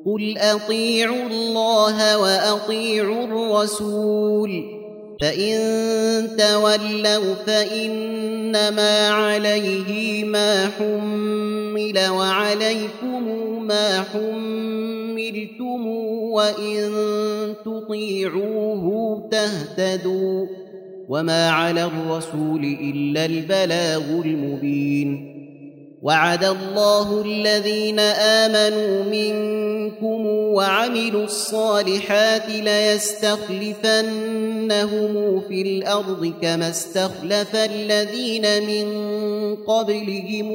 قل أطيعوا الله وأطيعوا الرسول فإن تولوا فإنما عليه ما حمل وعليكم ما حملتم وإن تطيعوه تهتدوا وما على الرسول إلا البلاغ المبين وعد الله الذين آمنوا منكم وعملوا الصالحات ليستخلفنهم في الأرض كما استخلف الذين من قبلهم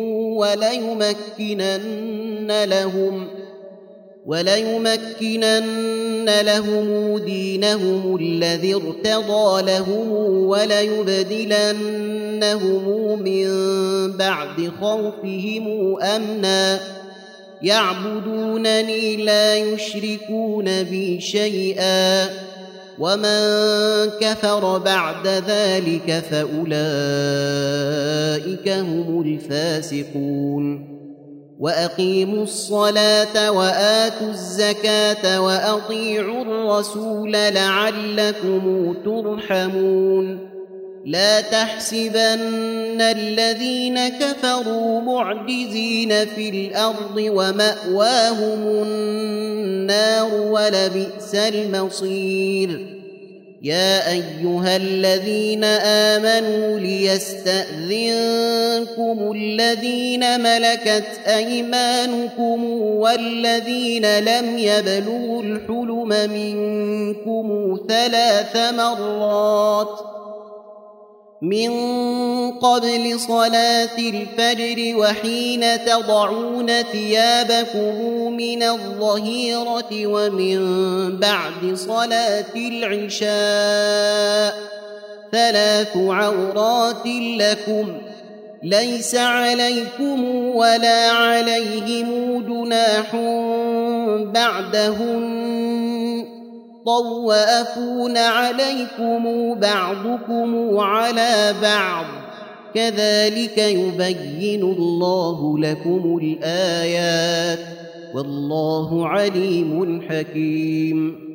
وليمكنن لهم دينهم الذي ارتضى لهم وليبدلنهم من بعد خوفهم أمنا يعبدونني لا يشركون بي شيئا ومن كفر بعد ذلك فأولئك هم الفاسقون وأقيموا الصلاة وآتوا الزكاة وأطيعوا الرسول لعلكم ترحمون لا تحسبن الذين كفروا معجزين في الأرض ومأواهم النار ولبئس المصير يا أيها الذين آمنوا ليستأذنكم الذين ملكت أيمانكم والذين لم يبلغوا الحلم منكم 3 مرات من قبل صلاة الفجر وحين تضعون ثيابكم من الظهيرة ومن بعد صلاة العشاء 3 عورات لكم ليس عليكم ولا عليهم جناح بعدهن طوافون عليكم بعضكم على بعض كذلك يبين الله لكم الآيات والله عليم حكيم